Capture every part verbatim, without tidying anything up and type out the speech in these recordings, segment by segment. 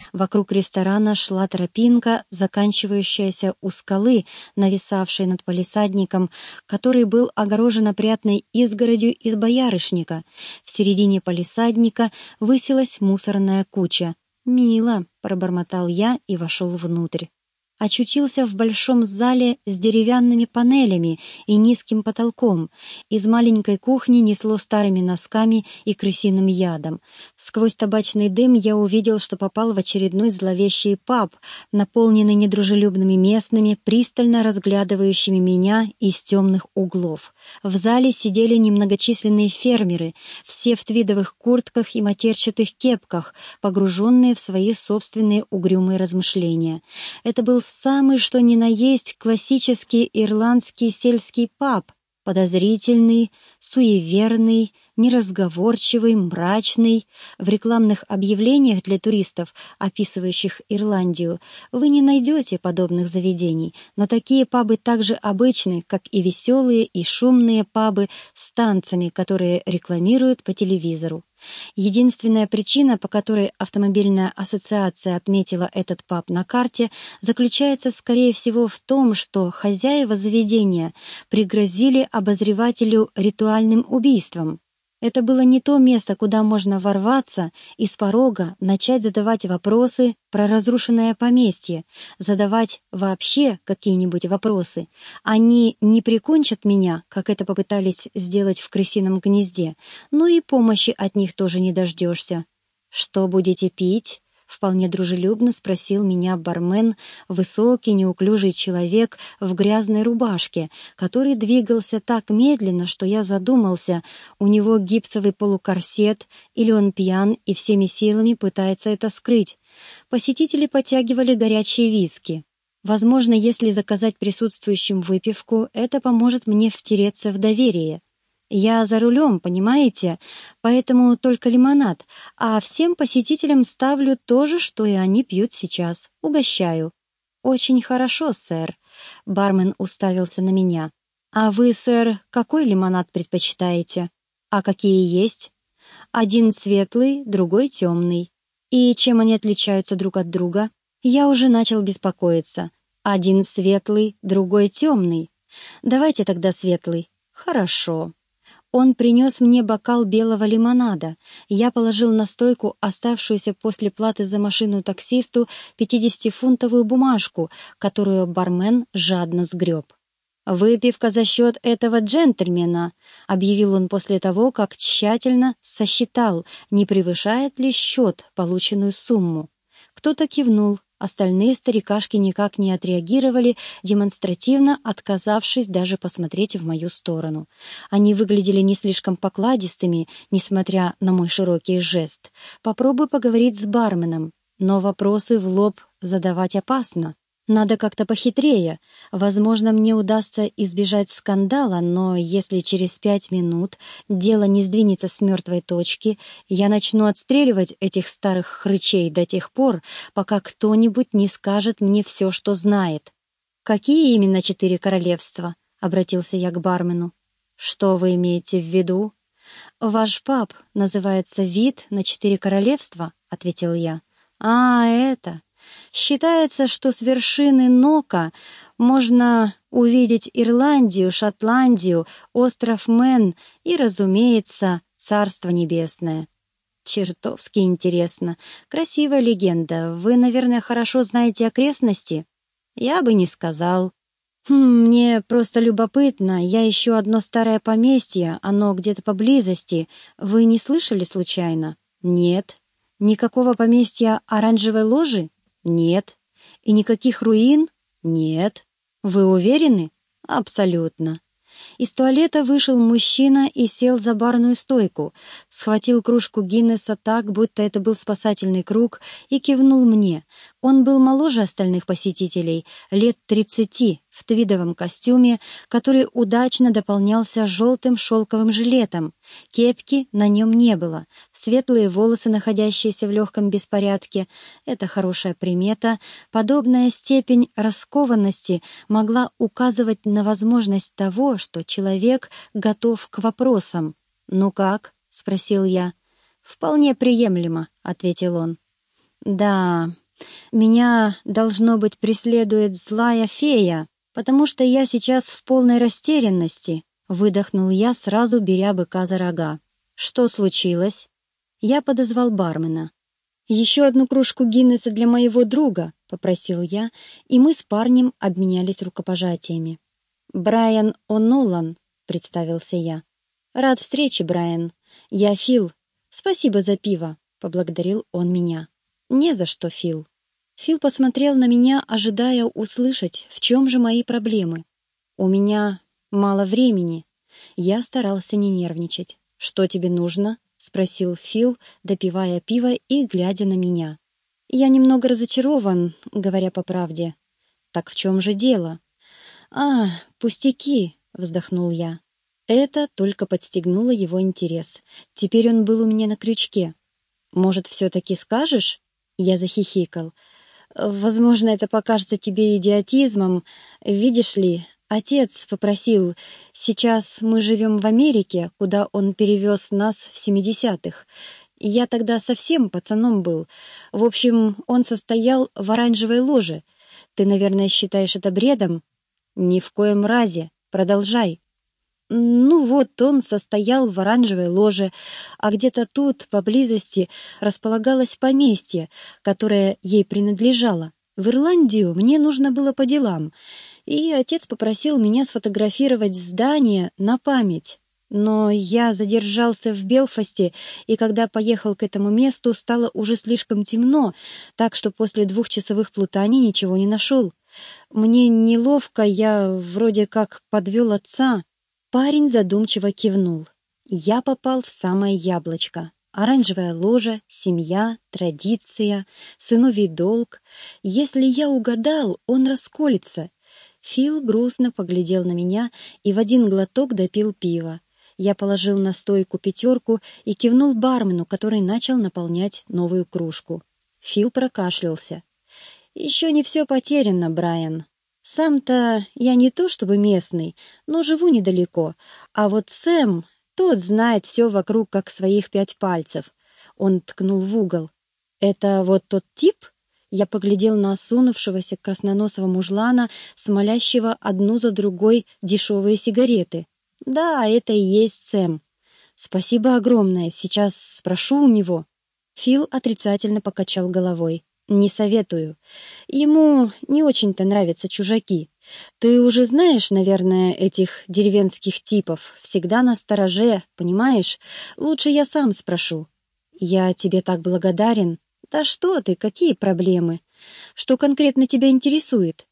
Вокруг ресторана шла тропинка, заканчивающаяся у скалы, нависавшей над палисадником, который был огорожен опрятной изгородью из боярышника. В середине палисадника высилась мусорная куча. «Мило», — пробормотал я и вошел внутрь. Очутился в большом зале с деревянными панелями и низким потолком. Из маленькой кухни несло старыми носками и крысиным ядом. Сквозь табачный дым я увидел, что попал в очередной зловещий паб, наполненный недружелюбными местными, пристально разглядывающими меня из темных углов. В зале сидели немногочисленные фермеры, все в твидовых куртках и матерчатых кепках, погруженные в свои собственные угрюмые размышления. Это был самый что ни на есть классический ирландский сельский паб, подозрительный, суеверный, неразговорчивый, мрачный. В рекламных объявлениях для туристов, описывающих Ирландию, вы не найдете подобных заведений, но такие пабы так же обычны, как и веселые и шумные пабы с танцами, которые рекламируют по телевизору. Единственная причина, по которой автомобильная ассоциация отметила этот паб на карте, заключается, скорее всего, в том, что хозяева заведения пригрозили обозревателю ритуальным убийством. Это было не то место, куда можно ворваться и с порога начать задавать вопросы про разрушенное поместье, задавать вообще какие-нибудь вопросы. Они не прикончат меня, как это попытались сделать в крысином гнезде, но и помощи от них тоже не дождешься. «Что будете пить?» — вполне дружелюбно спросил меня бармен, высокий, неуклюжий человек в грязной рубашке, который двигался так медленно, что я задумался, у него гипсовый полукорсет, или он пьян и всеми силами пытается это скрыть. Посетители потягивали горячие виски. Возможно, если заказать присутствующим выпивку, это поможет мне втереться в доверие. Я за рулем, понимаете, поэтому только лимонад, а всем посетителям ставлю то же, что и они пьют сейчас. Угощаю. Очень хорошо, сэр. Бармен уставился на меня. А вы, сэр, какой лимонад предпочитаете? А какие есть? Один светлый, другой темный. И чем они отличаются друг от друга? Я уже начал беспокоиться. Один светлый, другой темный. Давайте тогда светлый. Хорошо. Он принес мне бокал белого лимонада. Я положил на стойку оставшуюся после платы за машину таксисту пятидесятифунтовую бумажку, которую бармен жадно сгреб. «Выпивка за счет этого джентльмена», — объявил он после того, как тщательно сосчитал, не превышает ли счет полученную сумму. Кто-то кивнул. Остальные старикашки никак не отреагировали, демонстративно отказавшись даже посмотреть в мою сторону. Они выглядели не слишком покладистыми, несмотря на мой широкий жест. Попробуй поговорить с барменом, но вопросы в лоб задавать опасно. Надо как-то похитрее. Возможно, мне удастся избежать скандала, но если через пять минут дело не сдвинется с мертвой точки, я начну отстреливать этих старых хрычей до тех пор, пока кто-нибудь не скажет мне все, что знает. «Какие именно четыре королевства?» — обратился я к бармену. «Что вы имеете в виду?» «Ваш паб называется «Вид на четыре королевства», — ответил я. «А, это...» Считается, что с вершины Нока можно увидеть Ирландию, Шотландию, остров Мэн и, разумеется, Царство Небесное. Чертовски интересно. Красивая легенда. Вы, наверное, хорошо знаете окрестности? Я бы не сказал. Хм, мне просто любопытно. Я ищу одно старое поместье, оно где-то поблизости. Вы не слышали случайно? Нет. Никакого поместья Оранжевой ложи? Нет. И никаких руин? Нет. Вы уверены? Абсолютно. Из туалета вышел мужчина и сел за барную стойку, схватил кружку Гиннесса так, будто это был спасательный круг, и кивнул мне. Он был моложе остальных посетителей, лет тридцати, в твидовом костюме, который удачно дополнялся желтым шелковым жилетом. Кепки на нем не было. Светлые волосы, находящиеся в легком беспорядке — это хорошая примета. Подобная степень раскованности могла указывать на возможность того, что человек готов к вопросам. «Ну как?» — спросил я. «Вполне приемлемо», — ответил он. Да, меня, должно быть, преследует злая фея, потому что я сейчас в полной растерянности, выдохнул я, сразу беря быка за рога. Что случилось? Я подозвал бармена. «Еще одну кружку Гиннесса для моего друга», — попросил я, и мы с парнем обменялись рукопожатиями. «Брайан О'Нолан», — представился я. «Рад встрече, Брайан. Я Фил. Спасибо за пиво», — поблагодарил он меня. «Не за что, Фил». Фил посмотрел на меня, ожидая услышать, в чем же мои проблемы. «У меня мало времени». Я старался не нервничать. «Что тебе нужно?» — спросил Фил, допивая пиво и глядя на меня. «Я немного разочарован, говоря по правде». «Так в чем же дело?» «А, пустяки», — вздохнул я. Это только подстегнуло его интерес. Теперь он был у меня на крючке. «Может, все-таки скажешь?» Я захихикал. «Возможно, это покажется тебе идиотизмом. Видишь ли, отец попросил. Сейчас мы живем в Америке, куда он перевез нас в семидесятых. Я тогда совсем пацаном был. В общем, он состоял в оранжевой ложе. Ты, наверное, считаешь это бредом?» «Ни в коем разе. Продолжай». Ну вот, он состоял в оранжевой ложе, а где-то тут, поблизости, располагалось поместье, которое ей принадлежало. В Ирландию мне нужно было по делам, и отец попросил меня сфотографировать здание на память. Но я задержался в Белфасте, и когда поехал к этому месту, стало уже слишком темно, так что после двухчасовых плутаний ничего не нашел. Мне неловко, я вроде как подвел отца. Парень задумчиво кивнул. Я попал в самое яблочко. Оранжевая ложа, семья, традиция, сыновий долг. Если я угадал, он расколется. Фил грустно поглядел на меня и в один глоток допил пиво. Я положил на стойку пятерку и кивнул бармену, который начал наполнять новую кружку. Фил прокашлялся. «Еще не все потеряно, Брайан. Сам-то я не то чтобы местный, но живу недалеко, а вот Сэм, тот знает все вокруг как своих пять пальцев». Он ткнул в угол. «Это вот тот тип?» Я поглядел на осунувшегося красноносого мужлана, смолящего одну за другой дешевые сигареты. «Да, это и есть Сэм». «Спасибо огромное, сейчас спрошу у него». Фил отрицательно покачал головой. «Не советую. Ему не очень-то нравятся чужаки. Ты уже знаешь, наверное, этих деревенских типов. Всегда настороже, понимаешь? Лучше я сам спрошу». «Я тебе так благодарен». «Да что ты, какие проблемы? Что конкретно тебя интересует?»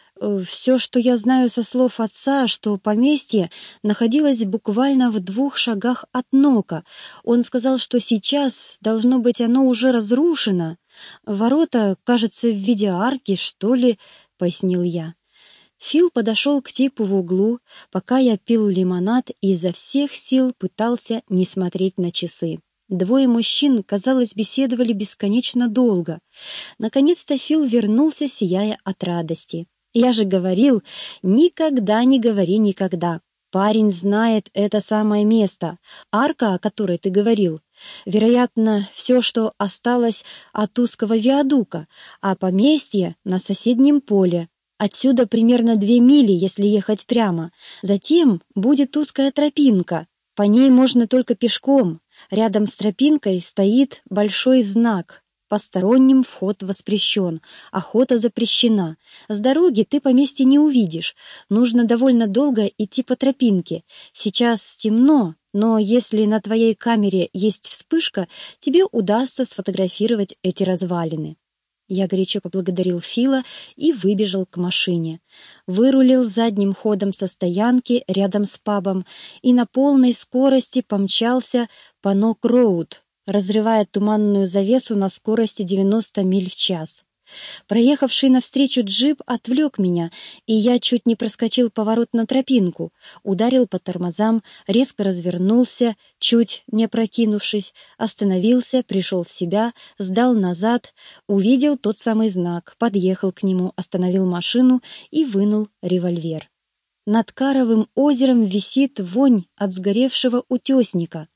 «Все, что я знаю со слов отца, что поместье находилось буквально в двух шагах от Нока. Он сказал, что сейчас, должно быть, оно уже разрушено. Ворота, кажется, в виде арки, что ли», — пояснил я. Фил подошел к типу в углу, пока я пил лимонад и изо всех сил пытался не смотреть на часы. Двое мужчин, казалось, беседовали бесконечно долго. Наконец-то Фил вернулся, сияя от радости. «Я же говорил, никогда не говори никогда. Парень знает это самое место, арка, о которой ты говорил. Вероятно, все, что осталось от узкого виадука, а поместье на соседнем поле. Отсюда примерно две мили, если ехать прямо. Затем будет узкая тропинка. По ней можно только пешком. Рядом с тропинкой стоит большой знак. Посторонним вход воспрещен, охота запрещена. С дороги ты поместье не увидишь. Нужно довольно долго идти по тропинке. Сейчас темно, но если на твоей камере есть вспышка, тебе удастся сфотографировать эти развалины». Я горячо поблагодарил Фила и выбежал к машине. Вырулил задним ходом со стоянки рядом с пабом и на полной скорости помчался по Нок-Роуд, разрывая туманную завесу на скорости девяносто миль в час. Проехавший навстречу джип отвлек меня, и я чуть не проскочил поворот на тропинку, ударил по тормозам, резко развернулся, чуть не опрокинувшись, остановился, пришел в себя, сдал назад, увидел тот самый знак, подъехал к нему, остановил машину и вынул револьвер. Над Каровым озером висит вонь от сгоревшего утесника.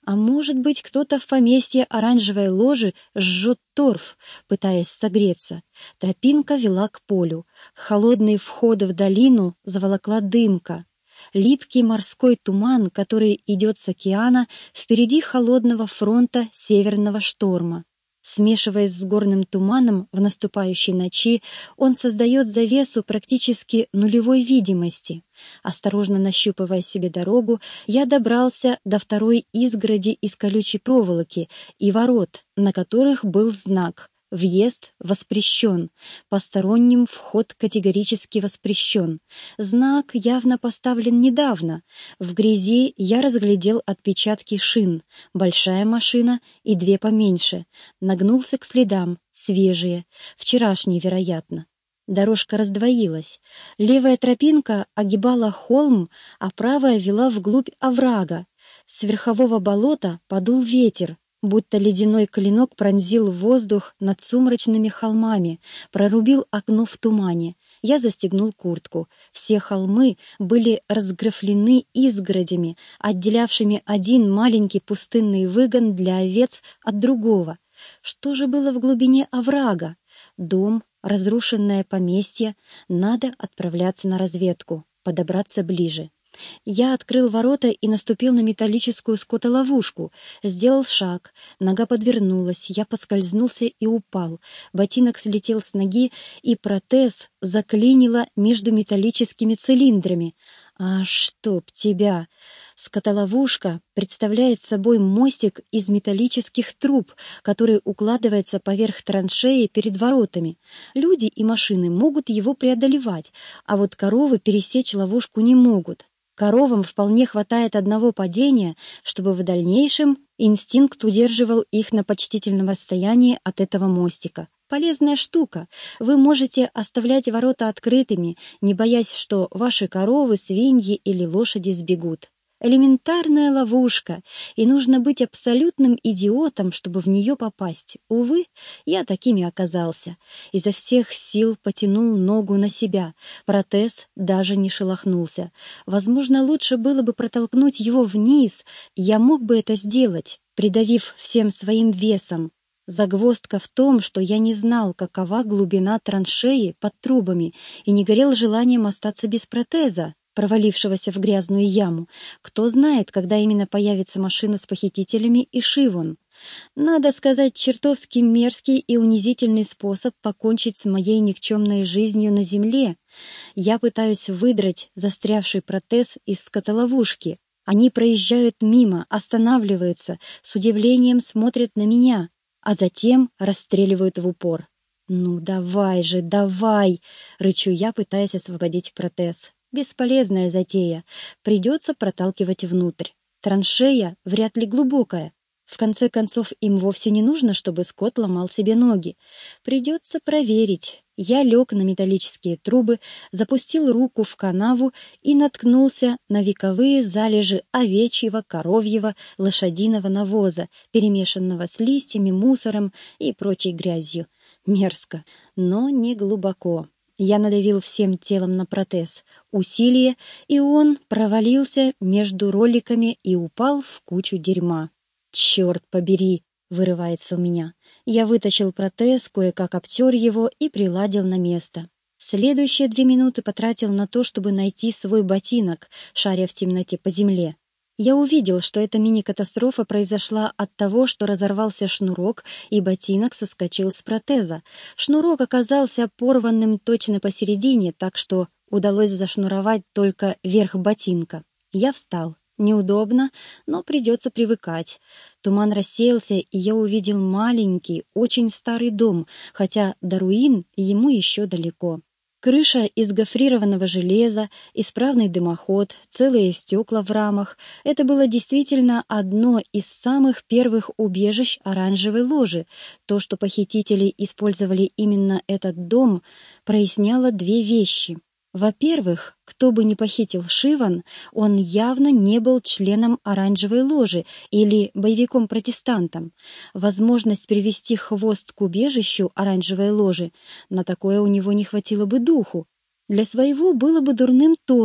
А может быть, кто-то в поместье оранжевой ложи жжет торф, пытаясь согреться. Тропинка вела к полю. Холодные входы в долину заволокла дымка. Липкий морской туман, который идет с океана впереди холодного фронта северного шторма. Смешиваясь с горным туманом в наступающей ночи, он создает завесу практически нулевой видимости. Осторожно нащупывая себе дорогу, я добрался до второй изгороди из колючей проволоки и ворот, на которых был знак «Въезд воспрещен», «Посторонним вход категорически воспрещен». Знак явно поставлен недавно. В грязи я разглядел отпечатки шин, большая машина и две поменьше. Нагнулся к следам, свежие, вчерашние, вероятно. Дорожка раздвоилась. Левая тропинка огибала холм, а правая вела вглубь оврага. С верхового болота подул ветер, будто ледяной клинок пронзил воздух над сумрачными холмами, прорубил окно в тумане. Я застегнул куртку. Все холмы были разграфлены изгородями, отделявшими один маленький пустынный выгон для овец от другого. Что же было в глубине оврага? Дом, разрушенное поместье. Надо отправляться на разведку, подобраться ближе. Я открыл ворота и наступил на металлическую скотоловушку. Сделал шаг, нога подвернулась, я поскользнулся и упал. Ботинок слетел с ноги, и протез заклинило между металлическими цилиндрами. А чтоб тебя! Скотоловушка представляет собой мостик из металлических труб, который укладывается поверх траншеи перед воротами. Люди и машины могут его преодолевать, а вот коровы пересечь ловушку не могут. Коровам вполне хватает одного падения, чтобы в дальнейшем инстинкт удерживал их на почтительном расстоянии от этого мостика. Полезная штука. Вы можете оставлять ворота открытыми, не боясь, что ваши коровы, свиньи или лошади сбегут. Элементарная ловушка, и нужно быть абсолютным идиотом, чтобы в нее попасть. Увы, я такими оказался. Изо всех сил потянул ногу на себя. Протез даже не шелохнулся. Возможно, лучше было бы протолкнуть его вниз. Я мог бы это сделать, придавив всем своим весом. Загвоздка в том, что я не знал, какова глубина траншеи под трубами, и не горел желанием остаться без протеза, провалившегося в грязную яму. Кто знает, когда именно появится машина с похитителями и Шивон. Надо сказать, чертовски мерзкий и унизительный способ покончить с моей никчемной жизнью на земле. Я пытаюсь выдрать застрявший протез из скотоловушки. Они проезжают мимо, останавливаются, с удивлением смотрят на меня, а затем расстреливают в упор. «Ну давай же, давай!» — рычу я, пытаясь освободить протез. Бесполезная затея. Придется проталкивать внутрь. Траншея вряд ли глубокая. В конце концов, им вовсе не нужно, чтобы скот ломал себе ноги. Придется проверить. Я лег на металлические трубы, запустил руку в канаву и наткнулся на вековые залежи овечьего, коровьего, лошадиного навоза, перемешанного с листьями, мусором и прочей грязью. Мерзко, но не глубоко. Я надавил всем телом на протез. Усилие, и он провалился между роликами и упал в кучу дерьма. «Черт побери!» — вырывается у меня. Я вытащил протез, кое-как обтер его и приладил на место. Следующие две минуты потратил на то, чтобы найти свой ботинок, шаря в темноте по земле. Я увидел, что эта мини-катастрофа произошла от того, что разорвался шнурок, и ботинок соскочил с протеза. Шнурок оказался порванным точно посередине, так что удалось зашнуровать только верх ботинка. Я встал. Неудобно, но придется привыкать. Туман рассеялся, и я увидел маленький, очень старый дом, хотя до руин ему еще далеко. Крыша из гофрированного железа, исправный дымоход, целые стекла в рамах — это было действительно одно из самых первых убежищ оранжевой ложи. То, что похитители использовали именно этот дом, проясняло две вещи. Во-первых, кто бы ни похитил Шивон, он явно не был членом оранжевой ложи или боевиком-протестантом. Возможность привести хвост к убежищу оранжевой ложи, на такое у него не хватило бы духу. Для своего было бы дурным тоном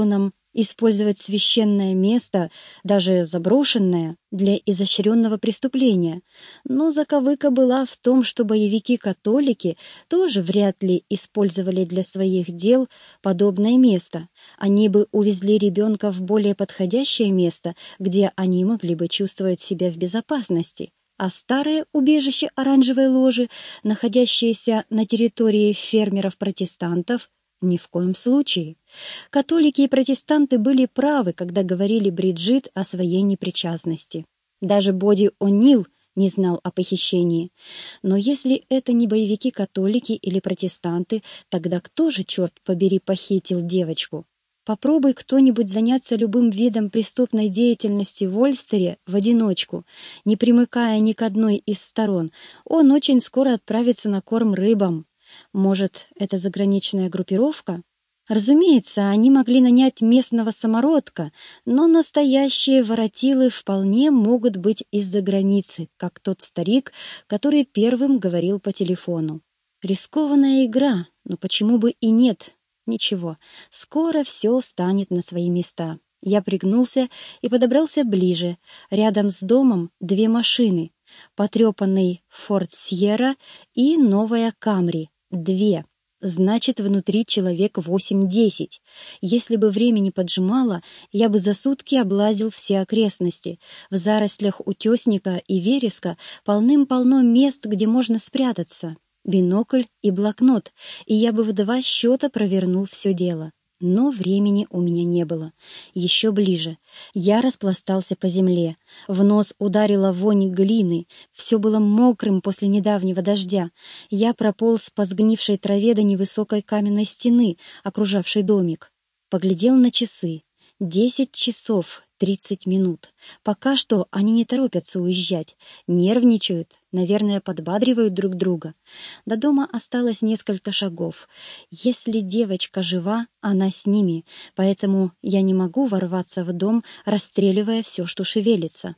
Использовать священное место, даже заброшенное, для изощренного преступления. Но заковыка была в том, что боевики-католики тоже вряд ли использовали для своих дел подобное место. Они бы увезли ребенка в более подходящее место, где они могли бы чувствовать себя в безопасности. А старое убежище Оранжевой ложи, находящееся на территории фермеров-протестантов, ни в коем случае. Католики и протестанты были правы, когда говорили Бриджит о своей непричастности. Даже Боди О'Нил не знал о похищении. Но если это не боевики-католики или протестанты, тогда кто же, черт побери, похитил девочку? Попробуй кто-нибудь заняться любым видом преступной деятельности в Ольстере в одиночку, не примыкая ни к одной из сторон, он очень скоро отправится на корм рыбам. Может, это заграничная группировка? Разумеется, они могли нанять местного самородка, но настоящие воротилы вполне могут быть из-за границы, как тот старик, который первым говорил по телефону. Рискованная игра, но почему бы и нет? Ничего, скоро все станет на свои места. Я пригнулся и подобрался ближе. Рядом с домом две машины, потрепанный Форд Сьерра и новая Камри. Две. Значит, внутри человек восемь-десять. Если бы времени поджимало, я бы за сутки облазил все окрестности. В зарослях утесника и вереска полным-полно мест, где можно спрятаться. Бинокль и блокнот, и я бы в два счета провернул все дело. Но времени у меня не было. Еще ближе. Я распластался по земле. В нос ударила вонь глины. Все было мокрым после недавнего дождя. Я прополз по сгнившей траве до невысокой каменной стены, окружавшей домик. Поглядел на часы. Десять часов тридцать минут. Пока что они не торопятся уезжать. Нервничают, наверное, подбадривают друг друга. До дома осталось несколько шагов. Если девочка жива, она с ними, поэтому я не могу ворваться в дом, расстреливая все, что шевелится.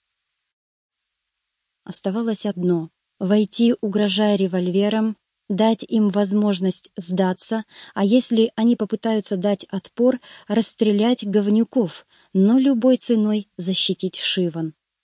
Оставалось одно — войти, угрожая револьвером, дать им возможность сдаться, а если они попытаются дать отпор, расстрелять говнюков, но любой ценой защитить Шиван.